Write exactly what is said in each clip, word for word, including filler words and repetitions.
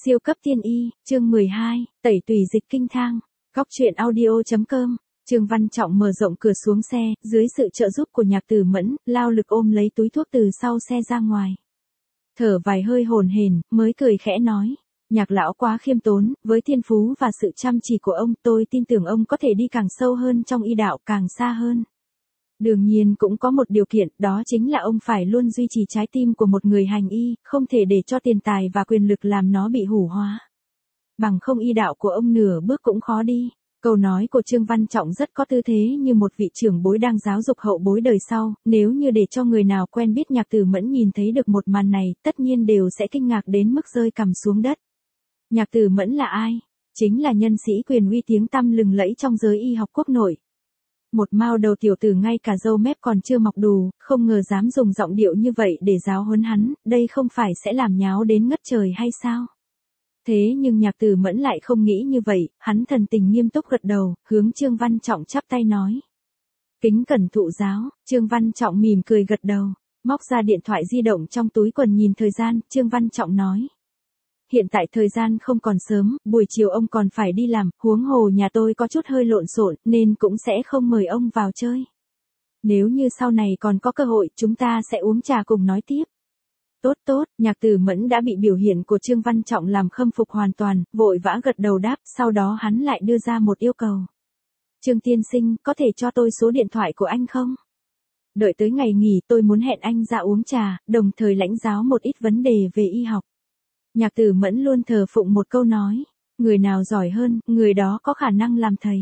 Siêu cấp tiên y, chương mười hai, tẩy tùy dịch kinh thang. Góc truyện audio.com. Trương Văn Trọng mở rộng cửa xuống xe, dưới sự trợ giúp của Nhạc Tử Mẫn, lao lực ôm lấy túi thuốc từ sau xe ra ngoài. Thở vài hơi hổn hển, mới cười khẽ nói. Nhạc lão quá khiêm tốn, với thiên phú và sự chăm chỉ của ông, tôi tin tưởng ông có thể đi càng sâu hơn trong y đạo, càng xa hơn. Đương nhiên cũng có một điều kiện, đó chính là ông phải luôn duy trì trái tim của một người hành y, không thể để cho tiền tài và quyền lực làm nó bị hủ hóa. Bằng không y đạo của ông nửa bước cũng khó đi. Câu nói của Trương Văn Trọng rất có tư thế như một vị trưởng bối đang giáo dục hậu bối đời sau, nếu như để cho người nào quen biết Nhạc Tử Mẫn nhìn thấy được một màn này, tất nhiên đều sẽ kinh ngạc đến mức rơi cằm xuống đất. Nhạc Tử Mẫn là ai? Chính là nhân sĩ quyền uy tiếng tăm lừng lẫy trong giới y học quốc nội. Một mao đầu tiểu tử ngay cả râu mép còn chưa mọc đủ, không ngờ dám dùng giọng điệu như vậy để giáo huấn hắn, đây không phải sẽ làm nháo đến ngất trời hay sao? Thế nhưng Nhạc Tử Mẫn lại không nghĩ như vậy, hắn thần tình nghiêm túc gật đầu, hướng Trương Văn Trọng chắp tay nói. Kính cẩn thụ giáo, Trương Văn Trọng mỉm cười gật đầu, móc ra điện thoại di động trong túi quần nhìn thời gian, Trương Văn Trọng nói. Hiện tại thời gian không còn sớm, buổi chiều ông còn phải đi làm, huống hồ nhà tôi có chút hơi lộn xộn nên cũng sẽ không mời ông vào chơi. Nếu như sau này còn có cơ hội, chúng ta sẽ uống trà cùng nói tiếp. Tốt tốt, Nhạc Tử Mẫn đã bị biểu hiện của Trương Văn Trọng làm khâm phục hoàn toàn, vội vã gật đầu đáp, sau đó hắn lại đưa ra một yêu cầu. Trương tiên sinh, có thể cho tôi số điện thoại của anh không? Đợi tới ngày nghỉ tôi muốn hẹn anh ra uống trà, đồng thời lãnh giáo một ít vấn đề về y học. Nhạc Tử Mẫn luôn thờ phụng một câu nói, người nào giỏi hơn, người đó có khả năng làm thầy.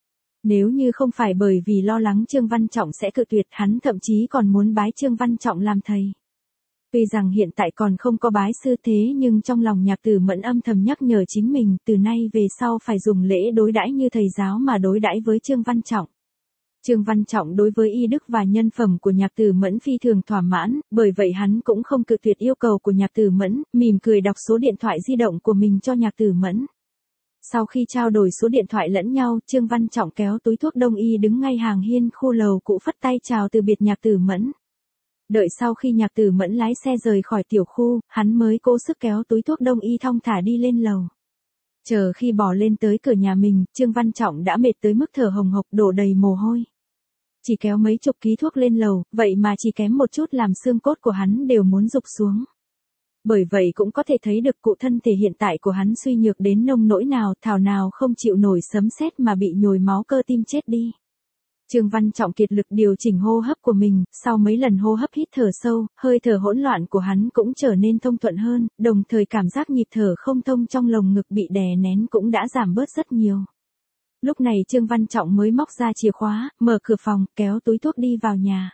Nếu như không phải bởi vì lo lắng Trương Văn Trọng sẽ cự tuyệt, hắn thậm chí còn muốn bái Trương Văn Trọng làm thầy. Tuy rằng hiện tại còn không có bái sư thế nhưng trong lòng Nhạc Tử Mẫn âm thầm nhắc nhở chính mình, từ nay về sau phải dùng lễ đối đãi như thầy giáo mà đối đãi với Trương Văn Trọng. Trương Văn Trọng đối với y đức và nhân phẩm của Nhạc Tử Mẫn phi thường thỏa mãn, bởi vậy hắn cũng không cự tuyệt yêu cầu của Nhạc Tử Mẫn, mỉm cười đọc số điện thoại di động của mình cho Nhạc Tử Mẫn. Sau khi trao đổi số điện thoại lẫn nhau, Trương Văn Trọng kéo túi thuốc đông y đứng ngay hàng hiên khu lầu cũ phất tay chào từ biệt Nhạc Tử Mẫn. Đợi sau khi Nhạc Tử Mẫn lái xe rời khỏi tiểu khu, hắn mới cố sức kéo túi thuốc đông y thong thả đi lên lầu. Chờ khi bỏ lên tới cửa nhà mình, Trương Văn Trọng đã mệt tới mức thở hồng hộc đổ đầy mồ hôi. Chỉ kéo mấy chục ký thuốc lên lầu, vậy mà chỉ kém một chút làm xương cốt của hắn đều muốn rụng xuống. Bởi vậy cũng có thể thấy được cụ thân thể hiện tại của hắn suy nhược đến nông nỗi nào, thảo nào không chịu nổi sấm sét mà bị nhồi máu cơ tim chết đi. Trương Văn Trọng kiệt lực điều chỉnh hô hấp của mình, sau mấy lần hô hấp hít thở sâu, hơi thở hỗn loạn của hắn cũng trở nên thông thuận hơn, đồng thời cảm giác nhịp thở không thông trong lồng ngực bị đè nén cũng đã giảm bớt rất nhiều. Lúc này Trương Văn Trọng mới móc ra chìa khóa, mở cửa phòng, kéo túi thuốc đi vào nhà.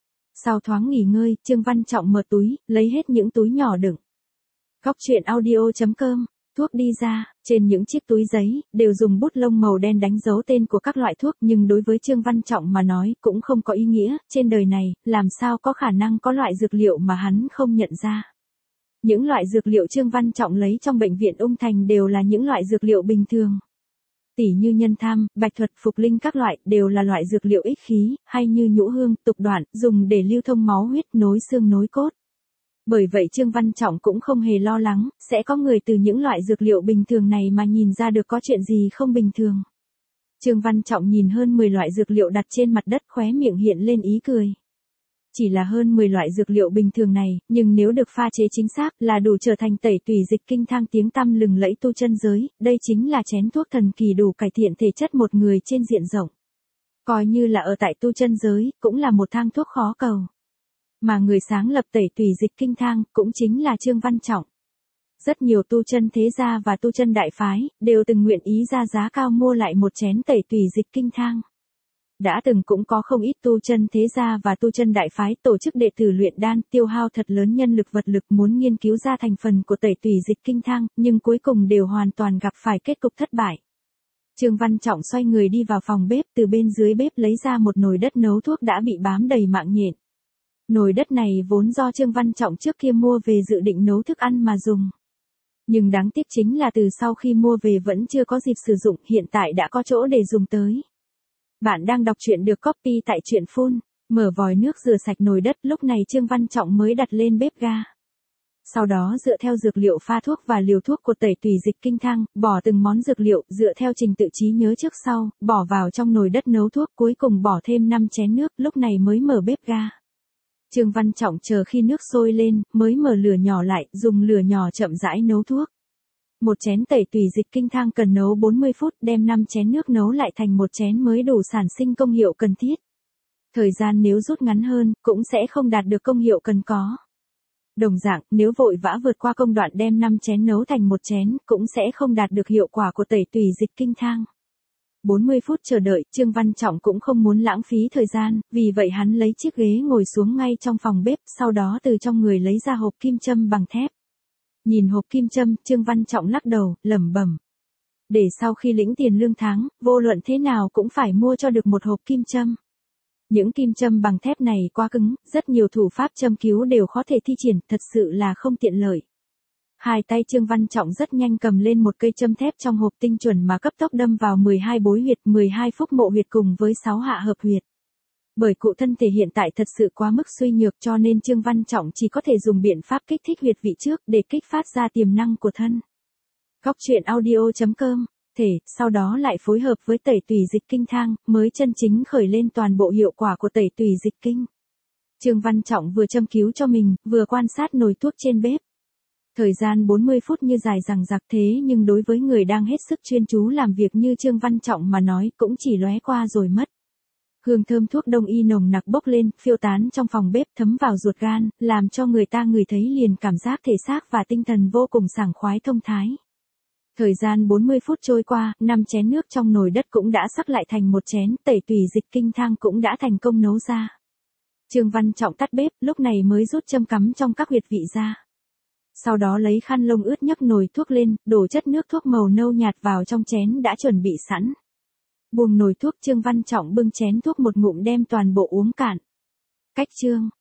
Sau thoáng nghỉ ngơi, Trương Văn Trọng mở túi, lấy hết những túi nhỏ đựng. Góc truyện audio.com. Thuốc đi ra, trên những chiếc túi giấy, đều dùng bút lông màu đen đánh dấu tên của các loại thuốc, nhưng đối với Trương Văn Trọng mà nói, cũng không có ý nghĩa, trên đời này, làm sao có khả năng có loại dược liệu mà hắn không nhận ra. Những loại dược liệu Trương Văn Trọng lấy trong bệnh viện Ung Thành đều là những loại dược liệu bình thường. Tỉ như nhân tham, bạch thuật, phục linh các loại, đều là loại dược liệu ích khí, hay như nhũ hương, tục đoạn, dùng để lưu thông máu huyết, nối xương nối cốt. Bởi vậy Trương Văn Trọng cũng không hề lo lắng, sẽ có người từ những loại dược liệu bình thường này mà nhìn ra được có chuyện gì không bình thường. Trương Văn Trọng nhìn hơn mười loại dược liệu đặt trên mặt đất, khóe miệng hiện lên ý cười. Chỉ là hơn mười loại dược liệu bình thường này, nhưng nếu được pha chế chính xác là đủ trở thành tẩy tùy dịch kinh thang tiếng tăm lừng lẫy tu chân giới, đây chính là chén thuốc thần kỳ đủ cải thiện thể chất một người trên diện rộng. Coi như là ở tại tu chân giới, cũng là một thang thuốc khó cầu. Mà người sáng lập tẩy tùy dịch kinh thang, cũng chính là Trương Văn Trọng. Rất nhiều tu chân thế gia và tu chân đại phái, đều từng nguyện ý ra giá cao mua lại một chén tẩy tùy dịch kinh thang. Đã từng cũng có không ít tu chân thế gia và tu chân đại phái tổ chức đệ tử luyện đan, tiêu hao thật lớn nhân lực vật lực muốn nghiên cứu ra thành phần của tẩy tùy dịch kinh thang, nhưng cuối cùng đều hoàn toàn gặp phải kết cục thất bại. Trương Văn Trọng xoay người đi vào phòng bếp, từ bên dưới bếp lấy ra một nồi đất nấu thuốc đã bị bám đầy mạng nhện. Nồi đất này vốn do Trương Văn Trọng trước kia mua về dự định nấu thức ăn mà dùng. Nhưng đáng tiếc chính là từ sau khi mua về vẫn chưa có dịp sử dụng, hiện tại đã có chỗ để dùng tới. Bạn đang đọc truyện được copy tại truyện phun, mở vòi nước rửa sạch nồi đất, lúc này Trương Văn Trọng mới đặt lên bếp ga. Sau đó dựa theo dược liệu pha thuốc và liều thuốc của tẩy tùy dịch kinh thang, bỏ từng món dược liệu dựa theo trình tự trí nhớ trước sau, bỏ vào trong nồi đất nấu thuốc, cuối cùng bỏ thêm năm chén nước, lúc này mới mở bếp ga. Trương Văn Trọng chờ khi nước sôi lên, mới mở lửa nhỏ lại, dùng lửa nhỏ chậm rãi nấu thuốc. Một chén tẩy tùy dịch kinh thang cần nấu bốn mươi phút, đem năm chén nước nấu lại thành một chén mới đủ sản sinh công hiệu cần thiết. Thời gian nếu rút ngắn hơn, cũng sẽ không đạt được công hiệu cần có. Đồng dạng, nếu vội vã vượt qua công đoạn đem năm chén nấu thành một chén, cũng sẽ không đạt được hiệu quả của tẩy tùy dịch kinh thang. bốn mươi phút chờ đợi, Trương Văn Trọng cũng không muốn lãng phí thời gian, vì vậy hắn lấy chiếc ghế ngồi xuống ngay trong phòng bếp, sau đó từ trong người lấy ra hộp kim châm bằng thép. Nhìn hộp kim châm, Trương Văn Trọng lắc đầu, lẩm bẩm. Để sau khi lĩnh tiền lương tháng, vô luận thế nào cũng phải mua cho được một hộp kim châm. Những kim châm bằng thép này quá cứng, rất nhiều thủ pháp châm cứu đều khó thể thi triển, thật sự là không tiện lợi. Hai tay Trương Văn Trọng rất nhanh cầm lên một cây châm thép trong hộp tinh chuẩn mà cấp tốc đâm vào mười hai bối huyệt, mười hai phúc mộ huyệt cùng với sáu hạ hợp huyệt. Bởi cụ thân thể hiện tại thật sự quá mức suy nhược cho nên Trương Văn Trọng chỉ có thể dùng biện pháp kích thích huyệt vị trước để kích phát ra tiềm năng của thân. Góc truyện audio chấm com thể, sau đó lại phối hợp với tẩy tùy dịch kinh thang, mới chân chính khởi lên toàn bộ hiệu quả của tẩy tùy dịch kinh. Trương Văn Trọng vừa châm cứu cho mình, vừa quan sát nồi thuốc trên bếp. Thời gian bốn mươi phút như dài dằng dặc thế nhưng đối với người đang hết sức chuyên chú làm việc như Trương Văn Trọng mà nói cũng chỉ lóe qua rồi mất. Hương thơm thuốc đông y nồng nặc bốc lên, phiêu tán trong phòng bếp thấm vào ruột gan, làm cho người ta ngửi thấy liền cảm giác thể xác và tinh thần vô cùng sảng khoái thông thái. Thời gian bốn mươi phút trôi qua, năm chén nước trong nồi đất cũng đã sắc lại thành một chén, tẩy tùy dịch kinh thang cũng đã thành công nấu ra. Trương Văn Trọng tắt bếp, lúc này mới rút châm cắm trong các huyệt vị ra. Sau đó lấy khăn lông ướt nhấc nồi thuốc lên, đổ chất nước thuốc màu nâu nhạt vào trong chén đã chuẩn bị sẵn. Buông nồi thuốc, Trương Văn Trọng bưng chén thuốc một ngụm đem toàn bộ uống cạn. Cách chương